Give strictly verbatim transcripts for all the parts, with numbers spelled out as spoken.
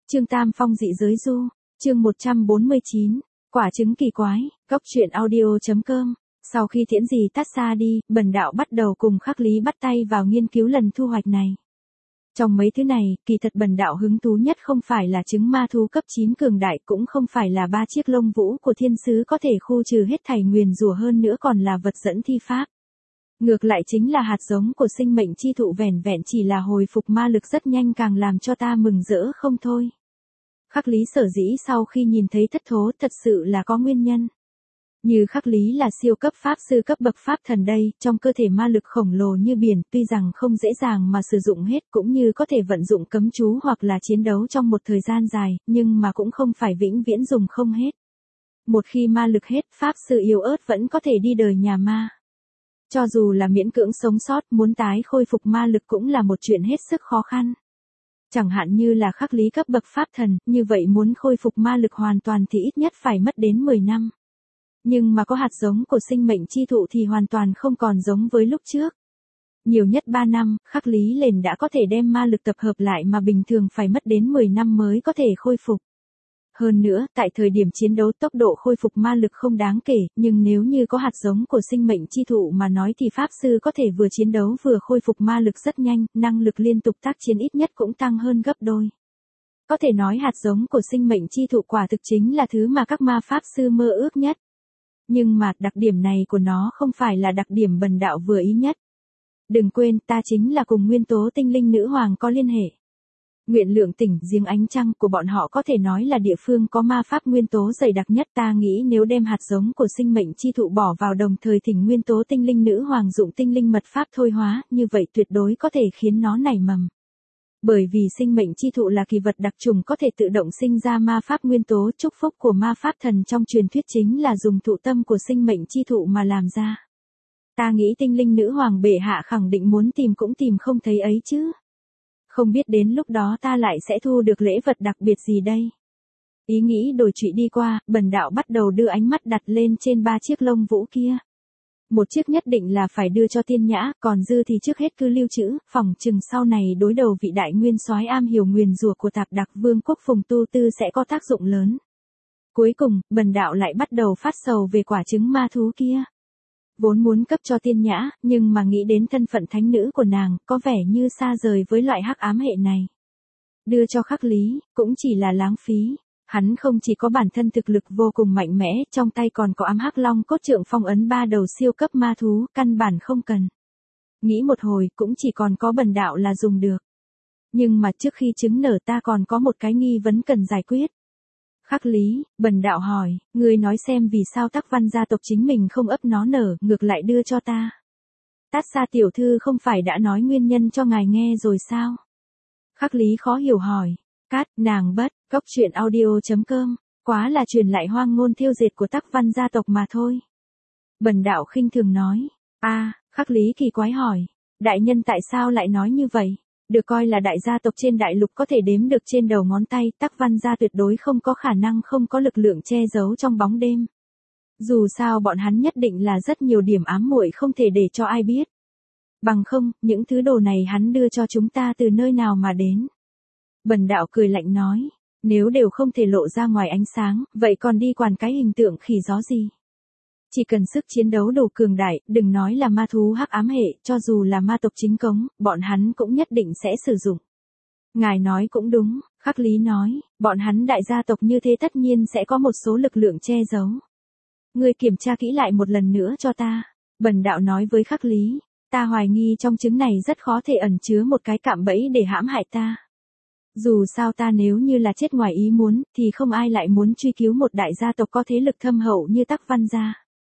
Trương Tam Phong dị giới du, chương một trăm bốn mươi chín, quả trứng kỳ quái, góc truyện audio.com. Sau khi Thiễn Dì tát xa đi, Bần Đạo bắt đầu cùng Khắc Lý bắt tay vào nghiên cứu lần thu hoạch này. Trong mấy thứ này, kỳ thật Bần Đạo hứng thú nhất không phải là trứng ma thú cấp chín cường đại, cũng không phải là ba chiếc lông vũ của thiên sứ có thể khu trừ hết thảy nguyền rủa, hơn nữa còn là vật dẫn thi pháp. Ngược lại chính là hạt giống của sinh mệnh chi thụ, vẻn vẹn chỉ là hồi phục ma lực rất nhanh, càng làm cho ta mừng rỡ không thôi. Khắc Lý sở dĩ sau khi nhìn thấy thất thố thật sự là có nguyên nhân. Như Khắc Lý là siêu cấp pháp sư cấp bậc pháp thần đây, trong cơ thể ma lực khổng lồ như biển, tuy rằng không dễ dàng mà sử dụng hết, cũng như có thể vận dụng cấm chú hoặc là chiến đấu trong một thời gian dài, nhưng mà cũng không phải vĩnh viễn dùng không hết. Một khi ma lực hết, pháp sư yếu ớt vẫn có thể đi đời nhà ma. Cho dù là miễn cưỡng sống sót, muốn tái khôi phục ma lực cũng là một chuyện hết sức khó khăn. Chẳng hạn như là Khắc Lý cấp bậc pháp thần, như vậy muốn khôi phục ma lực hoàn toàn thì ít nhất phải mất đến mười năm. Nhưng mà có hạt giống của sinh mệnh chi thụ thì hoàn toàn không còn giống với lúc trước. Nhiều nhất ba năm, Khắc Lý liền đã có thể đem ma lực tập hợp lại, mà bình thường phải mất đến mười năm mới có thể khôi phục. Hơn nữa, tại thời điểm chiến đấu tốc độ khôi phục ma lực không đáng kể, nhưng nếu như có hạt giống của sinh mệnh chi thụ mà nói thì pháp sư có thể vừa chiến đấu vừa khôi phục ma lực rất nhanh, năng lực liên tục tác chiến ít nhất cũng tăng hơn gấp đôi. Có thể nói hạt giống của sinh mệnh chi thụ quả thực chính là thứ mà các ma pháp sư mơ ước nhất. Nhưng mà đặc điểm này của nó không phải là đặc điểm Bần Đạo vừa ý nhất. Đừng quên, ta chính là cùng nguyên tố tinh linh nữ hoàng có liên hệ. Nguyện Lượng Tỉnh, giếng ánh trăng của bọn họ có thể nói là địa phương có ma pháp nguyên tố dày đặc nhất. Ta nghĩ nếu đem hạt giống của sinh mệnh chi thụ bỏ vào, đồng thời thỉnh nguyên tố tinh linh nữ hoàng dụng tinh linh mật pháp thôi hóa, như vậy tuyệt đối có thể khiến nó nảy mầm. Bởi vì sinh mệnh chi thụ là kỳ vật đặc trùng có thể tự động sinh ra ma pháp nguyên tố. Chúc phúc của ma pháp thần trong truyền thuyết chính là dùng thụ tâm của sinh mệnh chi thụ mà làm ra. Ta nghĩ tinh linh nữ hoàng bệ hạ khẳng định muốn tìm cũng tìm không thấy ấy chứ. Không biết đến lúc đó ta lại sẽ thu được lễ vật đặc biệt gì đây. Ý nghĩ đổi trụy đi qua, Bần Đạo bắt đầu đưa ánh mắt đặt lên trên ba chiếc lông vũ kia. Một chiếc nhất định là phải đưa cho Tiên Nhã, còn dư thì trước hết cứ lưu trữ, phòng chừng sau này đối đầu vị đại nguyên soái am hiểu nguyền rủa của Tạp Đặc Vương quốc Phùng Tu Tư sẽ có tác dụng lớn. Cuối cùng, Bần Đạo lại bắt đầu phát sầu về quả trứng ma thú kia. Vốn muốn cấp cho Tiên Nhã, nhưng mà nghĩ đến thân phận thánh nữ của nàng, có vẻ như xa rời với loại hắc ám hệ này. Đưa cho Khắc Lý, cũng chỉ là lãng phí. Hắn không chỉ có bản thân thực lực vô cùng mạnh mẽ, trong tay còn có ám hắc long cốt trượng phong ấn ba đầu siêu cấp ma thú, căn bản không cần. Nghĩ một hồi, cũng chỉ còn có Bần Đạo là dùng được. Nhưng mà trước khi trứng nở ta còn có một cái nghi vấn cần giải quyết. Khắc Lý, Bần Đạo hỏi, ngươi nói xem vì sao Tắc Văn gia tộc chính mình không ấp nó nở, ngược lại đưa cho ta. Tát Xa tiểu thư không phải đã nói nguyên nhân cho ngài nghe rồi sao? Khắc Lý khó hiểu hỏi. Cát, nàng bất, góc truyện audio.com, quá là truyền lại hoang ngôn thiêu diệt của Tắc Văn gia tộc mà thôi. Bần Đạo khinh thường nói. A, à, Khắc Lý kỳ quái hỏi. Đại nhân tại sao lại nói như vậy? Được coi là đại gia tộc trên đại lục có thể đếm được trên đầu ngón tay, Tắc Văn gia tuyệt đối không có khả năng không có lực lượng che giấu trong bóng đêm. Dù sao bọn hắn nhất định là rất nhiều điểm ám muội không thể để cho ai biết. Bằng không, những thứ đồ này hắn đưa cho chúng ta từ nơi nào mà đến? Bần Đạo cười lạnh nói, nếu đều không thể lộ ra ngoài ánh sáng, vậy còn đi quản cái hình tượng khỉ gió gì? Chỉ cần sức chiến đấu đủ cường đại, đừng nói là ma thú hắc ám hệ, cho dù là ma tộc chính cống, bọn hắn cũng nhất định sẽ sử dụng. Ngài nói cũng đúng, Khắc Lý nói, bọn hắn đại gia tộc như thế tất nhiên sẽ có một số lực lượng che giấu. Ngươi kiểm tra kỹ lại một lần nữa cho ta. Bần Đạo nói với Khắc Lý, ta hoài nghi trong trứng này rất khó thể ẩn chứa một cái cạm bẫy để hãm hại ta. Dù sao ta nếu như là chết ngoài ý muốn, thì không ai lại muốn truy cứu một đại gia tộc có thế lực thâm hậu như Tắc Văn gia.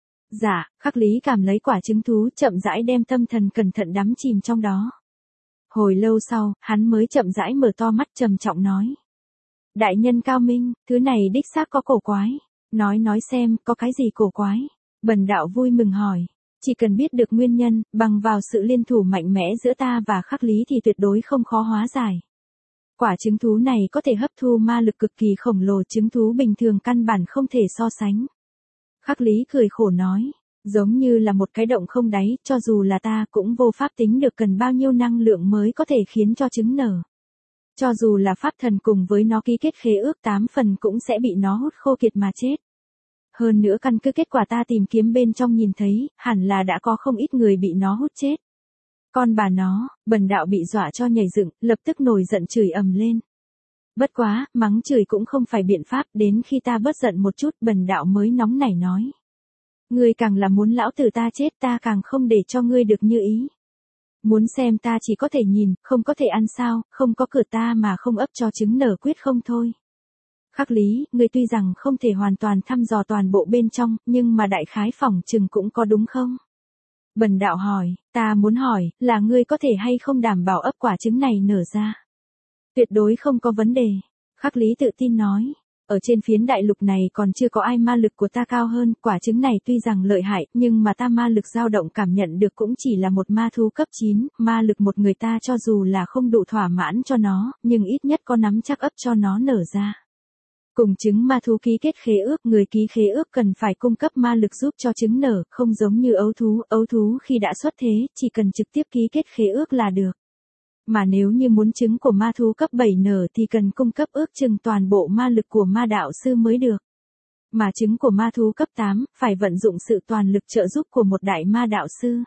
Dạ, Khắc Lý cảm lấy quả trứng thú, chậm rãi đem tâm thần cẩn thận đắm chìm trong đó. Hồi lâu sau, hắn mới chậm rãi mở to mắt trầm trọng nói. Đại nhân cao minh, thứ này đích xác có cổ quái. Nói nói xem, có cái gì cổ quái? Bần Đạo vui mừng hỏi. Chỉ cần biết được nguyên nhân, bằng vào sự liên thủ mạnh mẽ giữa ta và Khắc Lý thì tuyệt đối không khó hóa giải. Quả trứng thú này có thể hấp thu ma lực cực kỳ khổng lồ, trứng thú bình thường căn bản không thể so sánh. Khắc Lý cười khổ nói, giống như là một cái động không đáy, cho dù là ta cũng vô pháp tính được cần bao nhiêu năng lượng mới có thể khiến cho trứng nở. Cho dù là pháp thần cùng với nó ký kết khế ước tám phần cũng sẽ bị nó hút khô kiệt mà chết. Hơn nữa căn cứ kết quả ta tìm kiếm bên trong nhìn thấy, hẳn là đã có không ít người bị nó hút chết. Con bà nó, bần đạo bị dọa cho nhảy dựng, lập tức nổi giận chửi ầm lên. Bất quá, mắng chửi cũng không phải biện pháp, đến khi ta bớt giận một chút bần đạo mới nóng nảy nói. Ngươi càng là muốn lão tử ta chết ta càng không để cho ngươi được như ý. Muốn xem ta chỉ có thể nhìn, không có thể ăn sao, không có cửa ta mà không ấp cho trứng nở quyết không thôi. Khắc Lý, ngươi tuy rằng không thể hoàn toàn thăm dò toàn bộ bên trong, nhưng mà đại khái phỏng chừng cũng có đúng không? Bần đạo hỏi, ta muốn hỏi, là ngươi có thể hay không đảm bảo ấp quả trứng này nở ra? Tuyệt đối không có vấn đề. Khắc Lý tự tin nói, ở trên phiến đại lục này còn chưa có ai ma lực của ta cao hơn, quả trứng này tuy rằng lợi hại, nhưng mà ta ma lực dao động cảm nhận được cũng chỉ là một ma thú cấp chín, ma lực một người ta cho dù là không đủ thỏa mãn cho nó, nhưng ít nhất có nắm chắc ấp cho nó nở ra. Cùng trứng ma thú ký kết khế ước, người ký khế ước cần phải cung cấp ma lực giúp cho trứng nở, không giống như ấu thú, ấu thú khi đã xuất thế, chỉ cần trực tiếp ký kết khế ước là được. Mà nếu như muốn trứng của ma thú cấp bảy nở thì cần cung cấp ước chừng toàn bộ ma lực của ma đạo sư mới được. Mà trứng của ma thú cấp tám, phải vận dụng sự toàn lực trợ giúp của một đại ma đạo sư.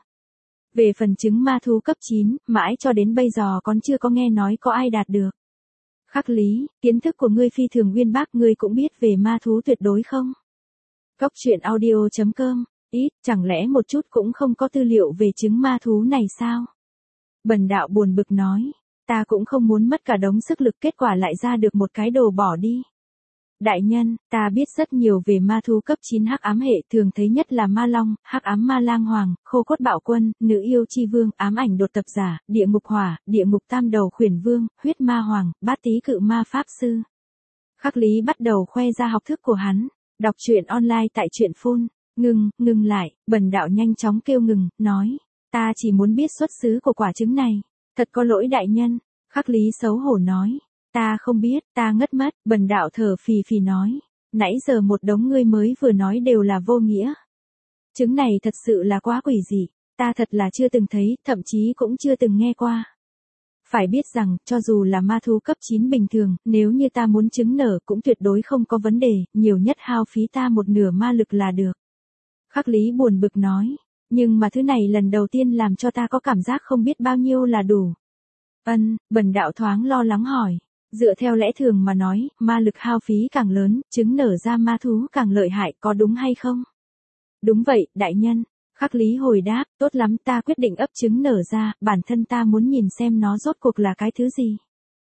Về phần trứng ma thú cấp chín, mãi cho đến bây giờ còn chưa có nghe nói có ai đạt được. Khắc Lý, kiến thức của ngươi phi thường uyên bác, ngươi cũng biết về ma thú tuyệt đối không? Góc truyện audio chấm com, ít, chẳng lẽ một chút cũng không có tư liệu về trứng ma thú này sao? Bần đạo buồn bực nói, ta cũng không muốn mất cả đống sức lực kết quả lại ra được một cái đồ bỏ đi. Đại nhân, ta biết rất nhiều về ma thú cấp chín hắc ám hệ, thường thấy nhất là ma long, hắc ám ma lang hoàng, khô cốt bạo quân, nữ yêu chi vương, ám ảnh đột tập giả, địa ngục hỏa, địa ngục tam đầu khuyển vương, huyết ma hoàng, bát tý cự ma pháp sư. Khắc Lý bắt đầu khoe ra học thức của hắn, đọc truyện online tại truyện phun, ngừng, ngừng lại, bần đạo nhanh chóng kêu ngừng, nói, ta chỉ muốn biết xuất xứ của quả trứng này, thật có lỗi đại nhân, Khắc Lý xấu hổ nói. Ta không biết, ta ngất mất, bần đạo thở phì phì nói. Nãy giờ một đống ngươi mới vừa nói đều là vô nghĩa. Trứng này thật sự là quá quỷ dị, ta thật là chưa từng thấy, thậm chí cũng chưa từng nghe qua. Phải biết rằng, cho dù là ma thú cấp chín bình thường, nếu như ta muốn trứng nở cũng tuyệt đối không có vấn đề, nhiều nhất hao phí ta một nửa ma lực là được. Khắc Lý buồn bực nói, nhưng mà thứ này lần đầu tiên làm cho ta có cảm giác không biết bao nhiêu là đủ. Ân, bần đạo thoáng lo lắng hỏi. Dựa theo lẽ thường mà nói, ma lực hao phí càng lớn, trứng nở ra ma thú càng lợi hại, có đúng hay không? Đúng vậy, đại nhân. Khắc Lý hồi đáp, tốt lắm, ta quyết định ấp trứng nở ra, bản thân ta muốn nhìn xem nó rốt cuộc là cái thứ gì.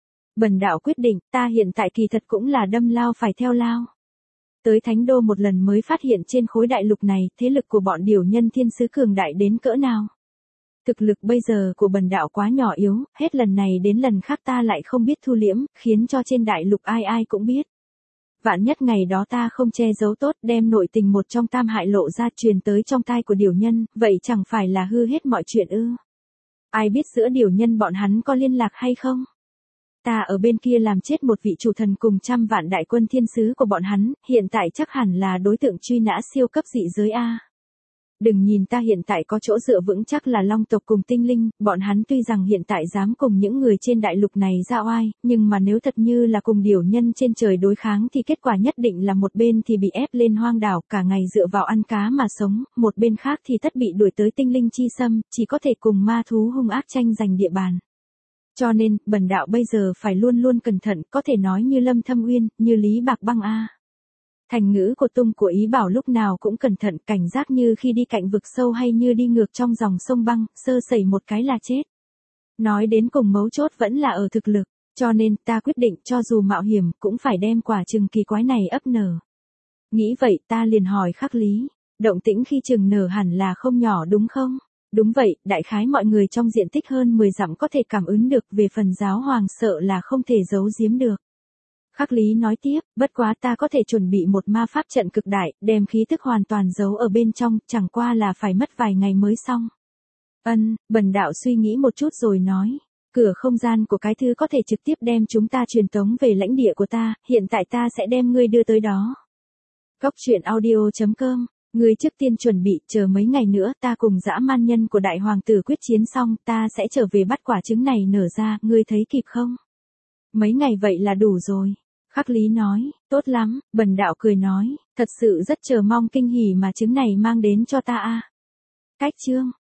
Bần đạo quyết định, ta hiện tại kỳ thật cũng là đâm lao phải theo lao. Tới Thánh Đô một lần mới phát hiện trên khối đại lục này, thế lực của bọn điểu nhân thiên sứ cường đại đến cỡ nào. Thực lực bây giờ của bần đạo quá nhỏ yếu, hết lần này đến lần khác ta lại không biết thu liễm, khiến cho trên đại lục ai ai cũng biết. Vạn nhất ngày đó ta không che giấu tốt đem nội tình một trong tam hại lộ ra truyền tới trong tai của điểu nhân, vậy chẳng phải là hư hết mọi chuyện ư. Ai biết giữa điểu nhân bọn hắn có liên lạc hay không? Ta ở bên kia làm chết một vị chủ thần cùng trăm vạn đại quân thiên sứ của bọn hắn, hiện tại chắc hẳn là đối tượng truy nã siêu cấp dị giới A. Đừng nhìn ta hiện tại có chỗ dựa vững chắc là long tộc cùng tinh linh, bọn hắn tuy rằng hiện tại dám cùng những người trên đại lục này ra oai, nhưng mà nếu thật như là cùng điểu nhân trên trời đối kháng thì kết quả nhất định là một bên thì bị ép lên hoang đảo cả ngày dựa vào ăn cá mà sống, một bên khác thì tất bị đuổi tới tinh linh chi xâm, chỉ có thể cùng ma thú hung ác tranh giành địa bàn. Cho nên, bần đạo bây giờ phải luôn luôn cẩn thận, có thể nói như Lâm Thâm Uyên, như Lý Bạc Băng A. Thành ngữ của Tung của Ý bảo lúc nào cũng cẩn thận, cảnh giác như khi đi cạnh vực sâu hay như đi ngược trong dòng sông băng, sơ sẩy một cái là chết. Nói đến cùng mấu chốt vẫn là ở thực lực, cho nên ta quyết định cho dù mạo hiểm cũng phải đem quả trừng kỳ quái này ấp nở. Nghĩ vậy ta liền hỏi Khắc Lý, động tĩnh khi trừng nở hẳn là không nhỏ đúng không? Đúng vậy, đại khái mọi người trong diện tích hơn mười dặm có thể cảm ứng được, về phần giáo hoàng sợ là không thể giấu giếm được. Khắc Lý nói tiếp, bất quá ta có thể chuẩn bị một ma pháp trận cực đại, đem khí tức hoàn toàn giấu ở bên trong, chẳng qua là phải mất vài ngày mới xong. Ân, bần đạo suy nghĩ một chút rồi nói, cửa không gian của cái thứ có thể trực tiếp đem chúng ta truyền tống về lãnh địa của ta, hiện tại ta sẽ đem ngươi đưa tới đó. Góc truyện audio chấm com, ngươi trước tiên chuẩn bị, chờ mấy ngày nữa ta cùng dã man nhân của đại hoàng tử quyết chiến xong, ta sẽ trở về bắt quả trứng này nở ra, ngươi thấy kịp không? Mấy ngày vậy là đủ rồi. Khắc Lý nói, tốt lắm, Bần đạo cười nói, thật sự rất chờ mong kinh hỉ mà trứng này mang đến cho ta a. Cách chương